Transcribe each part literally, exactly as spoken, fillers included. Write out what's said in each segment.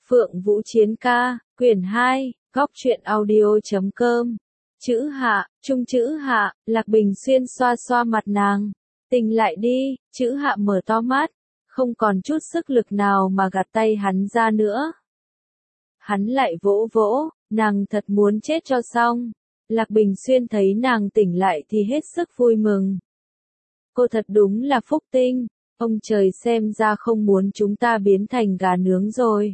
Phượng Vũ Chiến Ca, quyển hai, góc truyện audio.com. Chữ Hạ, chung chữ Hạ, Lạc Bình Xuyên xoa xoa mặt nàng. Tỉnh lại đi, chữ Hạ mở to mắt, không còn chút sức lực nào mà gạt tay hắn ra nữa. Hắn lại vỗ vỗ, nàng thật muốn chết cho xong. Lạc Bình Xuyên thấy nàng tỉnh lại thì hết sức vui mừng. Cô thật đúng là phúc tinh, ông trời xem ra không muốn chúng ta biến thành gà nướng rồi.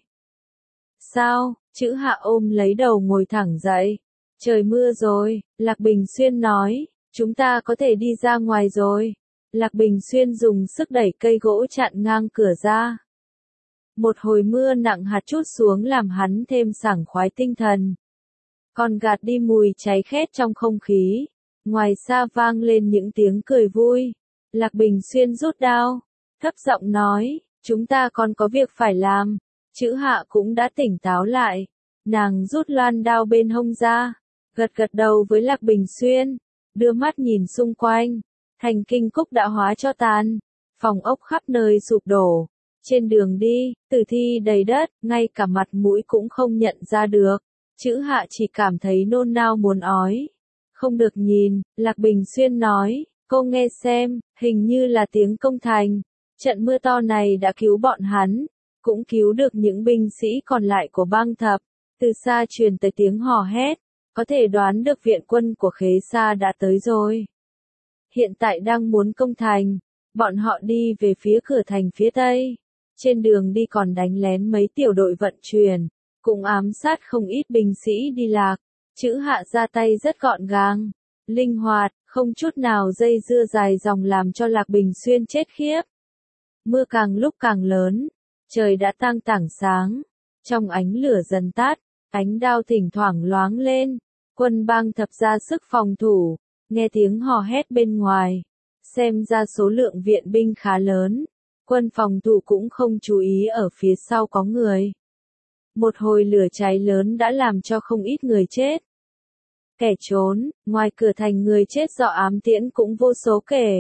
Sao? Chữ Hạ ôm lấy đầu ngồi thẳng dậy. Trời mưa rồi, Lạc Bình Xuyên nói, chúng ta có thể đi ra ngoài rồi. Lạc Bình Xuyên dùng sức đẩy cây gỗ chặn ngang cửa ra. Một hồi mưa nặng hạt chút xuống làm hắn thêm sảng khoái tinh thần. Còn gạt đi mùi cháy khét trong không khí. Ngoài xa vang lên những tiếng cười vui. Lạc Bình Xuyên rút đao, thấp giọng nói, chúng ta còn có việc phải làm. Chữ Hạ cũng đã tỉnh táo lại. Nàng rút loan đao bên hông ra, gật gật đầu với Lạc Bình Xuyên, đưa mắt nhìn xung quanh. Thành Kinh Cúc đã hóa cho tàn, phòng ốc khắp nơi sụp đổ. Trên đường đi, tử thi đầy đất, ngay cả mặt mũi cũng không nhận ra được. Chữ Hạ chỉ cảm thấy nôn nao muốn ói. Không được nhìn, Lạc Bình Xuyên nói, cô nghe xem, hình như là tiếng công thành. Trận mưa to này đã cứu bọn hắn, cũng cứu được những binh sĩ còn lại của bang thập. Từ xa truyền tới tiếng hò hét, có thể đoán được viện quân của Khế Sa đã tới rồi. Hiện tại đang muốn công thành, bọn họ đi về phía cửa thành phía tây. Trên đường đi còn đánh lén mấy tiểu đội vận chuyển, cũng ám sát không ít binh sĩ đi lạc. Chữ Hạ ra tay rất gọn gàng, linh hoạt, không chút nào dây dưa dài dòng làm cho Lạc Bình Xuyên chết khiếp. Mưa càng lúc càng lớn, trời đã tang tảng sáng, trong ánh lửa dần tắt, ánh đao thỉnh thoảng loáng lên. Quân bang thập ra sức phòng thủ, nghe tiếng hò hét bên ngoài, xem ra số lượng viện binh khá lớn. Quân phòng thủ cũng không chú ý ở phía sau có người. Một hồi lửa cháy lớn đã làm cho không ít người chết. Kẻ trốn, ngoài cửa thành người chết do ám tiễn cũng vô số kể.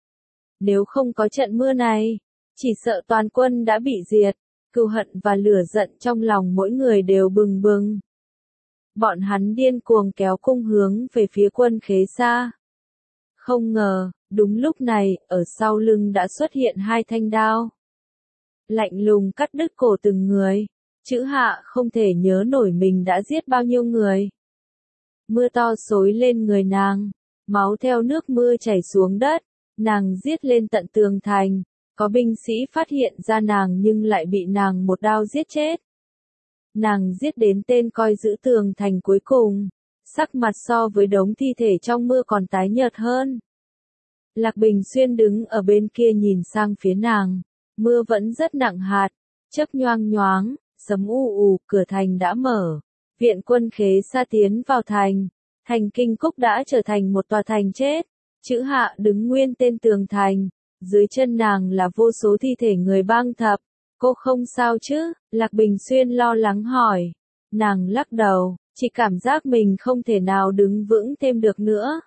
Nếu không có trận mưa này, chỉ sợ toàn quân đã bị diệt. Cừu hận và lửa giận trong lòng mỗi người đều bừng bừng. Bọn hắn điên cuồng kéo cung hướng về phía quân Khế Sa. Không ngờ, đúng lúc này, ở sau lưng đã xuất hiện hai thanh đao. Lạnh lùng cắt đứt cổ từng người. Chữ Hạ không thể nhớ nổi mình đã giết bao nhiêu người. Mưa to xối lên người nàng, máu theo nước mưa chảy xuống đất, nàng giết lên tận tường thành. Có binh sĩ phát hiện ra nàng nhưng lại bị nàng một đao giết chết. Nàng giết đến tên coi giữ tường thành cuối cùng, sắc mặt so với đống thi thể trong mưa còn tái nhợt hơn. Lạc Bình Xuyên đứng ở bên kia nhìn sang phía nàng, mưa vẫn rất nặng hạt, chớp nhoang nhoáng, sấm u ù, cửa thành đã mở. Viện quân Khế Sa tiến vào thành, thành Kinh Cúc đã trở thành một tòa thành chết. Chữ Hạ đứng nguyên tên tường thành. Dưới chân nàng là vô số thi thể người bang thập. Cô không sao chứ? Lạc Bình Xuyên lo lắng hỏi. Nàng lắc đầu, chỉ cảm giác mình không thể nào đứng vững thêm được nữa.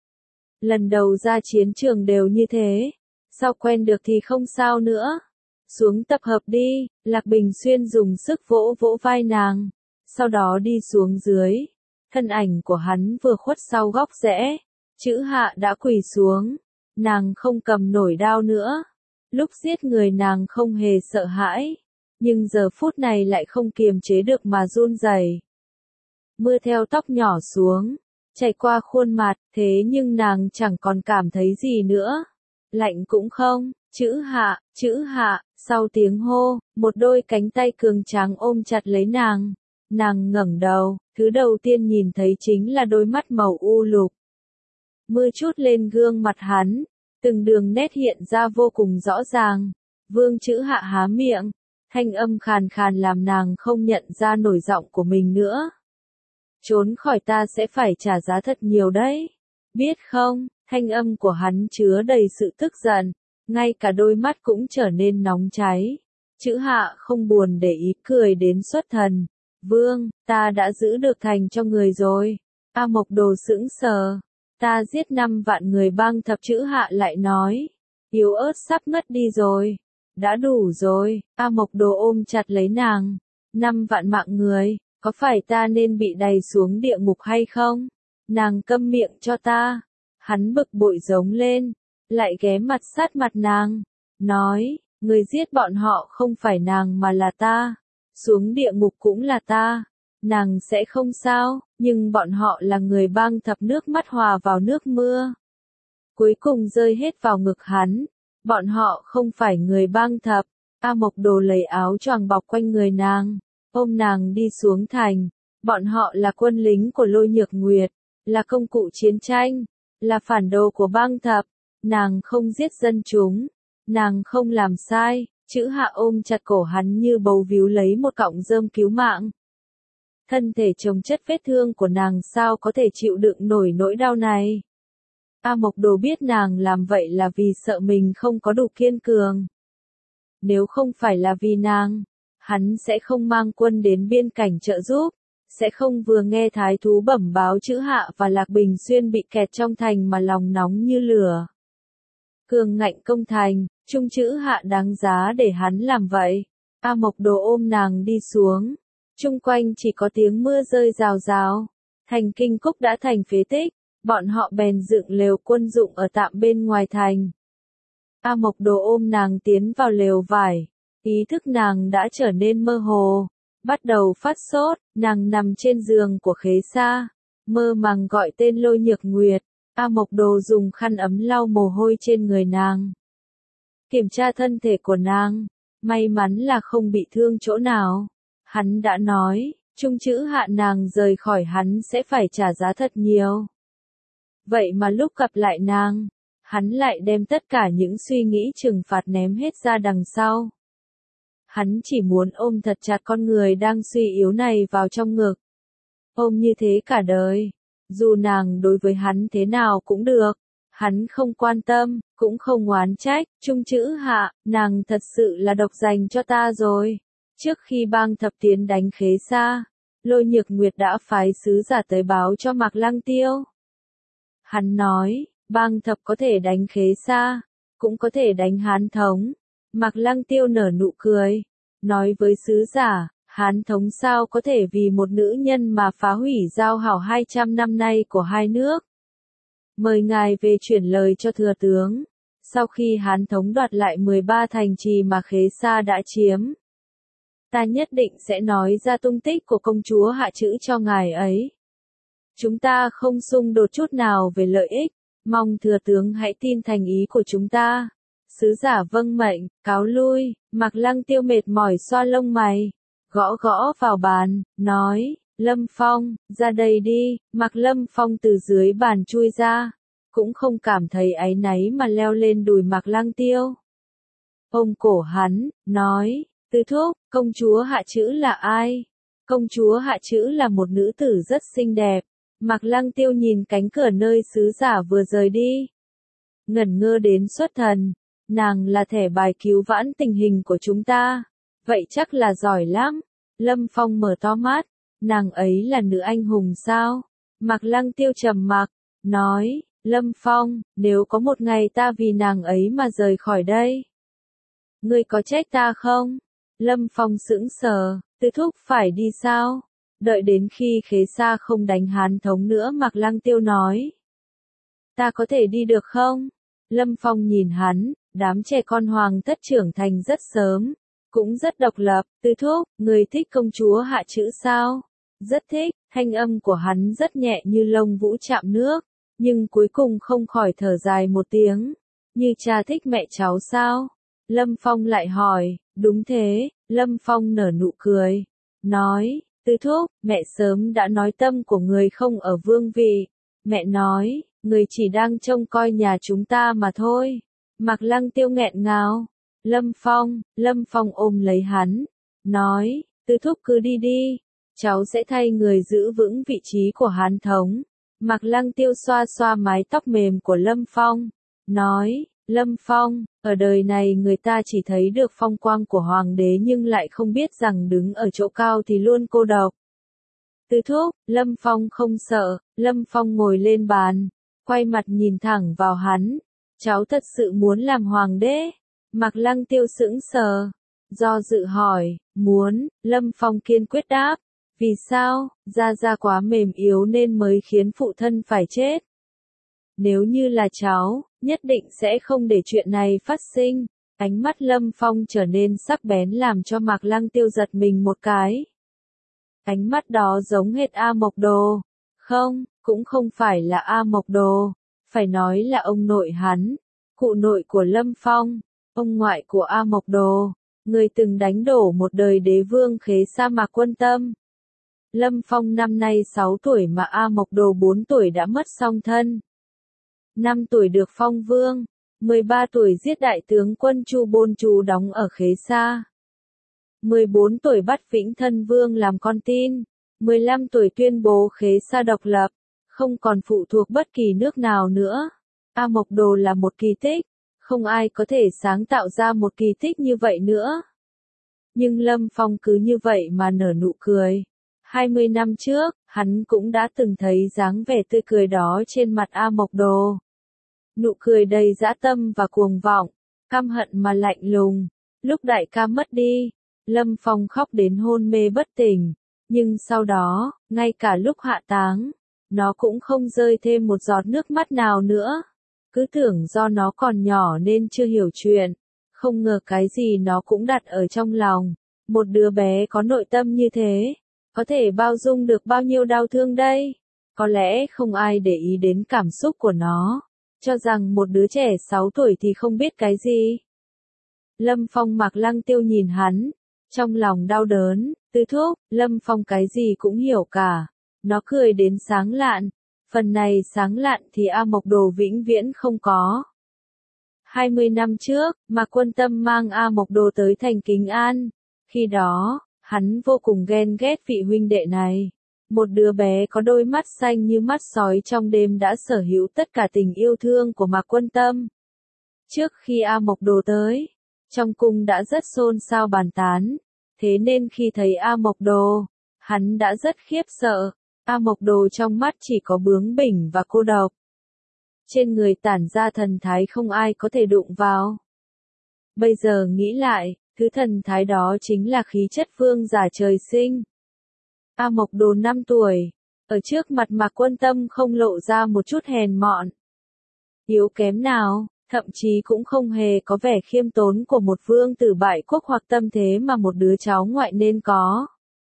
Lần đầu ra chiến trường đều như thế. Sau quen được thì không sao nữa. Xuống tập hợp đi. Lạc Bình Xuyên dùng sức vỗ vỗ vai nàng. Sau đó đi xuống dưới. Thân ảnh của hắn vừa khuất sau góc rẽ. Chữ Hạ đã quỳ xuống. Nàng không cầm nổi đao nữa. Lúc giết người nàng không hề sợ hãi. Nhưng giờ phút này lại không kiềm chế được mà run rẩy. Mưa theo tóc nhỏ xuống, chảy qua khuôn mặt, thế nhưng nàng chẳng còn cảm thấy gì nữa. Lạnh cũng không, chữ Hạ, chữ Hạ, sau tiếng hô, một đôi cánh tay cường tráng ôm chặt lấy nàng. Nàng ngẩng đầu, thứ đầu tiên nhìn thấy chính là đôi mắt màu u lục. Mưa chút lên gương mặt hắn, từng đường nét hiện ra vô cùng rõ ràng. Vương Chữ Hạ há miệng, thanh âm khàn khàn làm nàng không nhận ra nổi giọng của mình nữa. Trốn khỏi ta sẽ phải trả giá thật nhiều đấy. Biết không, thanh âm của hắn chứa đầy sự tức giận, ngay cả đôi mắt cũng trở nên nóng cháy. Chữ Hạ không buồn để ý cười đến xuất thần. Vương, ta đã giữ được thành cho người rồi. A Mộc Đồ sững sờ. Ta giết năm vạn người bang thập. Chữ Hạ lại nói. Yếu ớt sắp ngất đi rồi. Đã đủ rồi. A Mộc Đồ ôm chặt lấy nàng. Năm vạn mạng người, có phải ta nên bị đày xuống địa ngục hay không? Nàng câm miệng cho ta. Hắn bực bội giống lên, lại ghé mặt sát mặt nàng, nói, người giết bọn họ không phải nàng mà là ta, xuống địa ngục cũng là ta, nàng sẽ không sao, nhưng bọn họ là người bang thập nước mắt hòa vào nước mưa. Cuối cùng rơi hết vào ngực hắn, bọn họ không phải người bang thập. A Mộc Đồ lấy áo choàng bọc quanh người nàng, ôm nàng đi xuống thành, bọn họ là quân lính của Lôi Nhược Nguyệt, là công cụ chiến tranh, là phản đồ của bang thập, nàng không giết dân chúng, nàng không làm sai, chữ Hạ ôm chặt cổ hắn như bấu víu lấy một cọng rơm cứu mạng. Thân thể chồng chất vết thương của nàng sao có thể chịu đựng nổi nỗi đau này. A Mộc Đồ biết nàng làm vậy là vì sợ mình không có đủ kiên cường. Nếu không phải là vì nàng, hắn sẽ không mang quân đến biên cảnh trợ giúp, sẽ không vừa nghe thái thú bẩm báo chữ Hạ và Lạc Bình Xuyên bị kẹt trong thành mà lòng nóng như lửa. Cường ngạnh công thành, trung chữ Hạ đáng giá để hắn làm vậy. A Mộc Đồ ôm nàng đi xuống, chung quanh chỉ có tiếng mưa rơi rào rào, thành Kinh Cúc đã thành phế tích, bọn họ bèn dựng lều quân dụng ở tạm bên ngoài thành. A Mộc Đồ ôm nàng tiến vào lều vải, ý thức nàng đã trở nên mơ hồ, bắt đầu phát sốt, nàng nằm trên giường của Khế Sa, mơ màng gọi tên Lôi Nhược Nguyệt. A Mộc Đồ dùng khăn ấm lau mồ hôi trên người nàng, kiểm tra thân thể của nàng, may mắn là không bị thương chỗ nào. Hắn đã nói, trung chữ Hạ nàng rời khỏi hắn sẽ phải trả giá thật nhiều. Vậy mà lúc gặp lại nàng, hắn lại đem tất cả những suy nghĩ trừng phạt ném hết ra đằng sau. Hắn chỉ muốn ôm thật chặt con người đang suy yếu này vào trong ngực. Ôm như thế cả đời. Dù nàng đối với hắn thế nào cũng được. Hắn không quan tâm, cũng không oán trách. Trung chữ Hạ, nàng thật sự là độc dành cho ta rồi. Trước khi bang thập tiến đánh Khế Sa, Lôi Nhược Nguyệt đã phái sứ giả tới báo cho Mạc Lăng Tiêu. Hắn nói, bang thập có thể đánh Khế Sa, cũng có thể đánh Hán Thống. Mạc Lăng Tiêu nở nụ cười, nói với sứ giả, Hán Thống sao có thể vì một nữ nhân mà phá hủy giao hảo hai trăm năm nay của hai nước. Mời ngài về chuyển lời cho thừa tướng. Sau khi Hán Thống đoạt lại mười ba thành trì mà Khế Sa đã chiếm, ta nhất định sẽ nói ra tung tích của công chúa Hạ Chữ cho ngài ấy. Chúng ta không xung đột chút nào về lợi ích, mong thừa tướng hãy tin thành ý của chúng ta. Sứ giả vâng mệnh, cáo lui. Mạc Lăng Tiêu mệt mỏi xoa lông mày, gõ gõ vào bàn, nói, Lâm Phong, ra đây đi. Mạc Lâm Phong từ dưới bàn chui ra, cũng không cảm thấy áy náy mà leo lên đùi Mạc Lăng Tiêu. Ôm cổ hắn, nói, Tư thúc, công chúa Hạ Chữ là ai? Công chúa Hạ Chữ là một nữ tử rất xinh đẹp. Mạc Lăng Tiêu nhìn cánh cửa nơi sứ giả vừa rời đi, ngẩn ngơ đến xuất thần. Nàng là thẻ bài cứu vãn tình hình của chúng ta. Vậy chắc là giỏi lắm. Lâm Phong mở to mắt. Nàng ấy là nữ anh hùng sao? Mạc Lăng Tiêu trầm mặc, nói, Lâm Phong, nếu có một ngày ta vì nàng ấy mà rời khỏi đây, ngươi có trách ta không? Lâm Phong sững sờ, Tư thúc phải đi sao? Đợi đến khi Khế Sa không đánh Hán Thống nữa Mạc Lăng Tiêu nói, ta có thể đi được không? Lâm Phong nhìn hắn, đám trẻ con hoàng thất trưởng thành rất sớm, cũng rất độc lập. Tư thúc, người thích công chúa Hạ Chữ sao? Rất thích. Thanh âm của hắn rất nhẹ như lông vũ chạm nước, nhưng cuối cùng không khỏi thở dài một tiếng. Như cha thích mẹ cháu sao? Lâm Phong lại hỏi. Đúng thế. Lâm Phong nở nụ cười, nói, Tư thúc, mẹ sớm đã nói tâm của người không ở vương vị. Mẹ nói, người chỉ đang trông coi nhà chúng ta mà thôi. Mạc Lăng Tiêu nghẹn ngào. Lâm Phong, Lâm Phong ôm lấy hắn, nói, Tư thúc cứ đi đi, cháu sẽ thay người giữ vững vị trí của Hán Thống. Mạc Lăng Tiêu xoa xoa mái tóc mềm của Lâm Phong, nói, Lâm Phong, ở đời này người ta chỉ thấy được phong quang của hoàng đế nhưng lại không biết rằng đứng ở chỗ cao thì luôn cô độc. Tư thúc, Lâm Phong không sợ. Lâm Phong ngồi lên bàn, quay mặt nhìn thẳng vào hắn, cháu thật sự muốn làm hoàng đế? Mạc Lăng Tiêu sững sờ, Do dự hỏi, muốn, Lâm Phong kiên quyết đáp. Vì sao, Gia Gia quá mềm yếu nên mới khiến phụ thân phải chết. Nếu như là cháu, nhất định sẽ không để chuyện này phát sinh. Ánh mắt Lâm Phong trở nên sắc bén làm cho Mạc Lăng Tiêu giật mình một cái. Ánh mắt đó giống hệt A Mộc Đồ. Không, cũng không phải là A Mộc Đồ. Phải nói là ông nội hắn. Cụ nội của Lâm Phong. Ông ngoại của A Mộc Đồ. Người từng đánh đổ một đời đế vương Khế Sa Mạc Quân Tâm. Lâm Phong năm nay sáu tuổi mà A Mộc Đồ bốn tuổi đã mất song thân. năm tuổi được phong vương. mười ba tuổi giết đại tướng quân Chu Bôn Chu đóng ở Khế Sa. mười bốn tuổi bắt Vĩnh Thân Vương làm con tin. mười lăm tuổi tuyên bố Khế Sa độc lập. Không còn phụ thuộc bất kỳ nước nào nữa. A Mộc Đồ là một kỳ tích. Không ai có thể sáng tạo ra một kỳ tích như vậy nữa. Nhưng Lâm Phong cứ như vậy mà nở nụ cười. hai mươi năm trước, hắn cũng đã từng thấy dáng vẻ tươi cười đó trên mặt A Mộc Đồ. Nụ cười đầy dã tâm và cuồng vọng, căm hận mà lạnh lùng. Lúc đại ca mất đi, Lâm Phong khóc đến hôn mê bất tỉnh. Nhưng sau đó, ngay cả lúc hạ táng, nó cũng không rơi thêm một giọt nước mắt nào nữa. Cứ tưởng do nó còn nhỏ nên chưa hiểu chuyện. Không ngờ cái gì nó cũng đặt ở trong lòng. Một đứa bé có nội tâm như thế, có thể bao dung được bao nhiêu đau thương đây? Có lẽ không ai để ý đến cảm xúc của nó, cho rằng một đứa trẻ sáu tuổi thì không biết cái gì. Lâm Phong Mạc Lăng Tiêu nhìn hắn, trong lòng đau đớn, Tứ thúc, Lâm Phong cái gì cũng hiểu cả. Nó cười đến sáng lạn. Phần này sáng lạn thì A Mộc Đồ vĩnh viễn không có. hai mươi năm trước, Mạc Quân Tâm mang A Mộc Đồ tới thành Kính An. Khi đó, hắn vô cùng ghen ghét vị huynh đệ này. Một đứa bé có đôi mắt xanh như mắt sói trong đêm đã sở hữu tất cả tình yêu thương của Mạc Quân Tâm. Trước khi A Mộc Đồ tới, trong cung đã rất xôn xao bàn tán. Thế nên khi thấy A Mộc Đồ, hắn đã rất khiếp sợ. A Mộc Đồ trong mắt chỉ có bướng bỉnh và cô độc. Trên người tản ra thần thái không ai có thể đụng vào. Bây giờ nghĩ lại, thứ thần thái đó chính là khí chất vương giả trời sinh. A Mộc Đồ năm tuổi, ở trước mặt Mạc Quân Tâm không lộ ra một chút hèn mọn, yếu kém nào, thậm chí cũng không hề có vẻ khiêm tốn của một vương tử bại quốc hoặc tâm thế mà một đứa cháu ngoại nên có.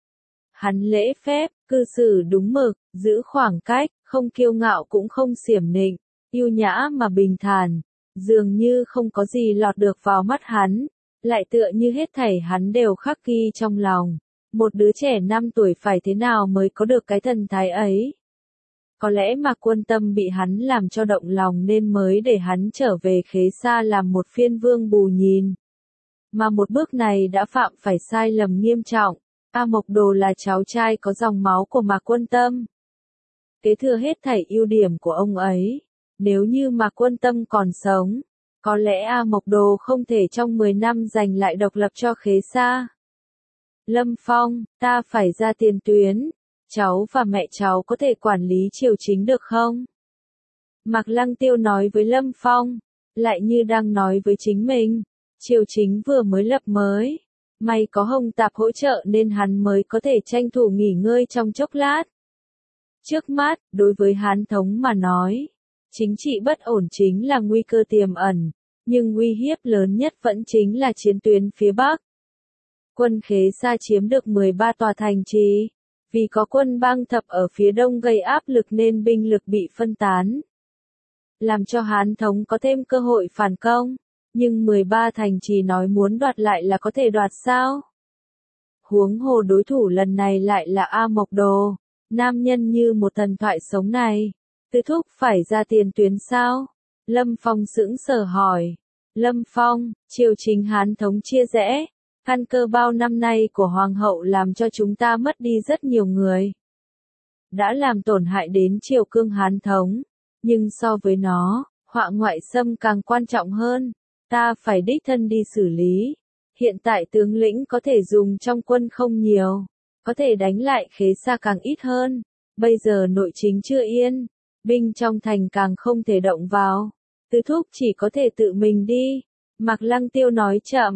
Hắn lễ phép, cư xử đúng mực, giữ khoảng cách, không kiêu ngạo cũng không xiểm nịnh, yêu nhã mà bình thản, dường như không có gì lọt được vào mắt hắn, lại tựa như hết thảy hắn đều khắc ghi trong lòng. Một đứa trẻ năm tuổi phải thế nào mới có được cái thần thái ấy? Có lẽ Mạc Quân Tâm bị hắn làm cho động lòng nên mới để hắn trở về Khế Sa làm một phiên vương bù nhìn. Mà một bước này đã phạm phải sai lầm nghiêm trọng. A Mộc Đồ là cháu trai có dòng máu của Mạc Quân Tâm, kế thừa hết thảy ưu điểm của ông ấy. Nếu như Mạc Quân Tâm còn sống, có lẽ A Mộc Đồ không thể trong mười năm giành lại độc lập cho Khế Sa. Lâm Phong, ta phải ra tiền tuyến. Cháu và mẹ cháu có thể quản lý triều chính được không? Mạc Lăng Tiêu nói với Lâm Phong, lại như đang nói với chính mình. Triều chính vừa mới lập mới. May có Hồng Tạp hỗ trợ nên hắn mới có thể tranh thủ nghỉ ngơi trong chốc lát. Trước mắt, đối với Hán Thống mà nói, chính trị bất ổn chính là nguy cơ tiềm ẩn, nhưng uy hiếp lớn nhất vẫn chính là chiến tuyến phía Bắc. Quân Khế Sa chiếm được mười ba tòa thành trì, vì có quân Bang Thập ở phía đông gây áp lực nên binh lực bị phân tán, làm cho Hán Thống có thêm cơ hội phản công. Nhưng mười ba thành trì nói muốn đoạt lại là có thể đoạt sao? Huống hồ đối thủ lần này lại là A Mộc Đồ, nam nhân như một thần thoại sống này. Tứ thúc phải ra tiền tuyến sao? Lâm Phong sững sờ hỏi. Lâm Phong, triều chính Hán Thống chia rẽ, căn cơ bao năm nay của Hoàng hậu làm cho chúng ta mất đi rất nhiều người. Đã làm tổn hại đến triều cương Hán Thống, nhưng so với nó, họa ngoại xâm càng quan trọng hơn. Ta phải đích thân đi xử lý. Hiện tại tướng lĩnh có thể dùng trong quân không nhiều, có thể đánh lại Khế Sa càng ít hơn. Bây giờ nội chính chưa yên, binh trong thành càng không thể động vào. Tứ thúc chỉ có thể tự mình đi. Mạc Lăng Tiêu nói chậm,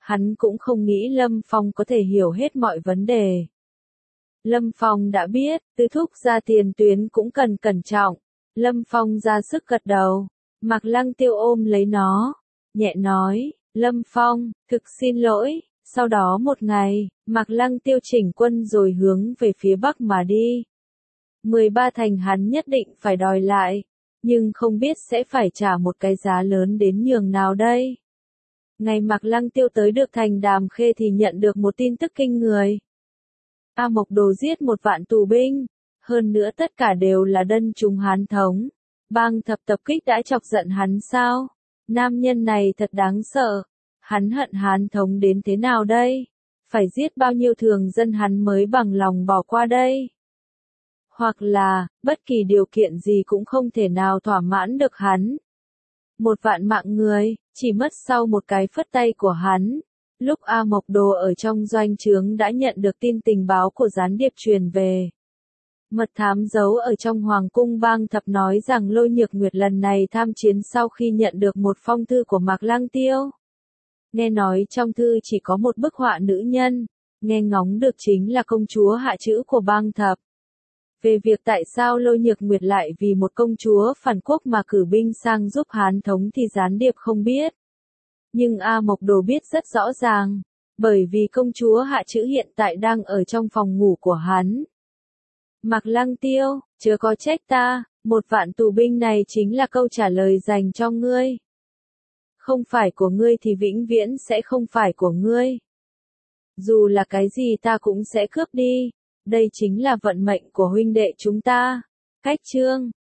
Hắn cũng không nghĩ Lâm Phong có thể hiểu hết mọi vấn đề. Lâm Phong đã biết, Tứ thúc ra tiền tuyến cũng cần cẩn trọng. Lâm Phong ra sức gật đầu. Mạc Lăng Tiêu ôm lấy nó, nhẹ nói, Lâm Phong, thực xin lỗi. Sau đó một ngày, Mạc Lăng Tiêu chỉnh quân rồi hướng về phía bắc mà đi. mười ba thành hắn nhất định phải đòi lại, nhưng không biết sẽ phải trả một cái giá lớn đến nhường nào đây. Ngày Mạc Lăng Tiêu tới được thành Đàm Khê thì nhận được một tin tức kinh người. A Mộc Đồ giết một vạn tù binh, hơn nữa tất cả đều là đân chúng Hán Thống. Bang Thập tập kích đã chọc giận hắn sao? Nam nhân này thật đáng sợ. Hắn hận Hán Thống đến thế nào đây? Phải giết bao nhiêu thường dân hắn mới bằng lòng bỏ qua đây? Hoặc là, bất kỳ điều kiện gì cũng không thể nào thỏa mãn được hắn. Một vạn mạng người, chỉ mất sau một cái phất tay của hắn. Lúc A Mộc Đồ ở trong doanh trướng đã nhận được tin tình báo của gián điệp truyền về. Mật thám giấu ở trong Hoàng cung Bang Thập nói rằng Lôi Nhược Nguyệt lần này tham chiến sau khi nhận được một phong thư của Mạc Lăng Tiêu. Nghe nói trong thư chỉ có một bức họa nữ nhân, nghe ngóng được chính là công chúa hạ chữ của Bang Thập. Về việc tại sao Lôi Nhược Nguyệt lại vì một công chúa phản quốc mà cử binh sang giúp Hán Thống thì gián điệp không biết. Nhưng A Mộc Đồ biết rất rõ ràng, bởi vì công chúa hạ chữ hiện tại đang ở trong phòng ngủ của hắn. Mạc Lăng Tiêu, chớ có trách ta, một vạn tù binh này chính là câu trả lời dành cho ngươi. Không phải của ngươi thì vĩnh viễn sẽ không phải của ngươi. Dù là cái gì ta cũng sẽ cướp đi. Đây chính là vận mệnh của huynh đệ chúng ta. Cách chương